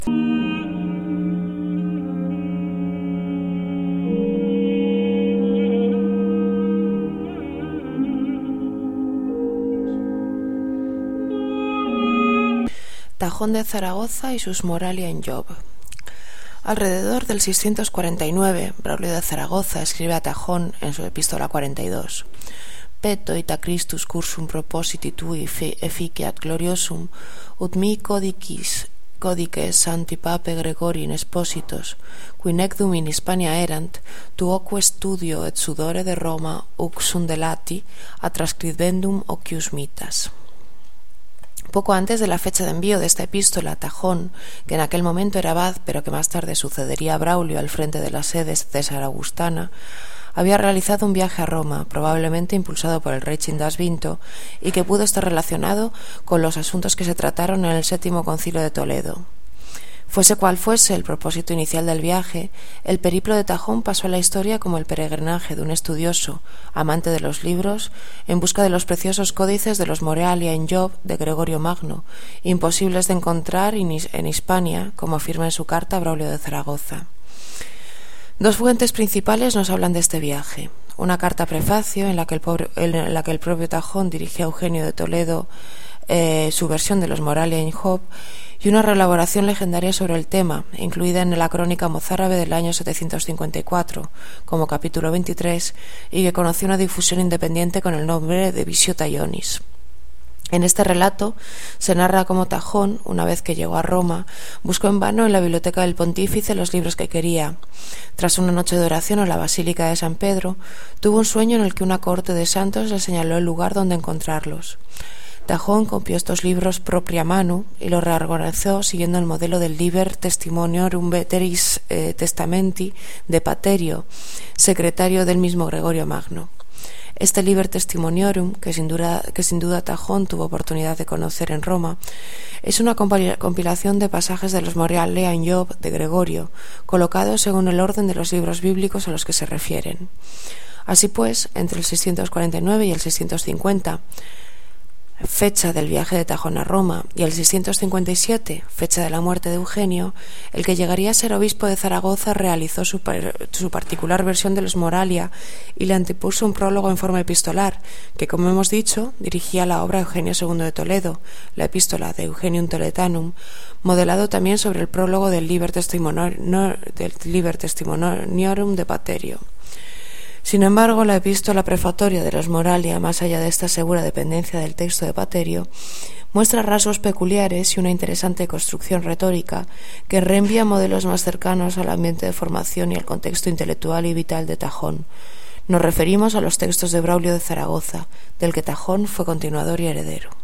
Tajón de Zaragoza y sus Moralia in Job. Alrededor del 649, Braulio de Zaragoza escribe a Tajón en su epístola 42: Peto ita Christus cursum propositi tui efficiat gloriosum, ut mi codices Santi Pape Gregori in expositos, qui necdum in Hispania erant, tuoque studio et sudore de Roma uxum delati a transcribendum ocius mitas. Poco antes de la fecha de envío de esta epístola, Tajón, que en aquel momento era abad, pero que más tarde sucedería a Braulio al frente de la sede cesar-augustana, había realizado un viaje a Roma, probablemente impulsado por el rey Chindas V, y que pudo estar relacionado con los asuntos que se trataron en el Séptimo Concilio de Toledo. Fuese cual fuese el propósito inicial del viaje, el periplo de Tajón pasó a la historia como el peregrinaje de un estudioso, amante de los libros, en busca de los preciosos códices de los Moralia in Job de Gregorio Magno, imposibles de encontrar en Hispania, como afirma en su carta Braulio de Zaragoza. Dos fuentes principales nos hablan de este viaje: una carta prefacio en la que el propio Tajón dirigía a Eugenio de Toledo su versión de los Moralia in Job, y una reelaboración legendaria sobre el tema, incluida en la crónica mozárabe del año 754, como capítulo 23, y que conoció una difusión independiente con el nombre de Visiota Ionis. En este relato se narra cómo Tajón, una vez que llegó a Roma, buscó en vano en la biblioteca del pontífice los libros que quería. Tras una noche de oración en la Basílica de San Pedro, tuvo un sueño en el que una cohorte de santos le señaló el lugar donde encontrarlos. Tajón copió estos libros propria mano y los reorganizó siguiendo el modelo del Liber Testimoniorum Veteris Testamenti de Paterio, secretario del mismo Gregorio Magno. Este Liber Testimoniorum, que sin duda Tajón tuvo oportunidad de conocer en Roma, es una compilación de pasajes de los Moralia in Job de Gregorio, colocados según el orden de los libros bíblicos a los que se refieren. Así pues, entre el 649 y el 650, fecha del viaje de Tajón a Roma, y el 657, fecha de la muerte de Eugenio, el que llegaría a ser obispo de Zaragoza realizó su particular versión de los Moralia y le antepuso un prólogo en forma epistolar, que, como hemos dicho, dirigía la obra Eugenio II de Toledo, la epístola de Eugenium Toledanum, modelado también sobre el prólogo del Liber Testimoniorum de Paterio. Sin embargo, la epístola prefatoria de los Moralia, más allá de esta segura dependencia del texto de Paterio, muestra rasgos peculiares y una interesante construcción retórica que reenvía modelos más cercanos al ambiente de formación y al contexto intelectual y vital de Tajón. Nos referimos a los textos de Braulio de Zaragoza, del que Tajón fue continuador y heredero.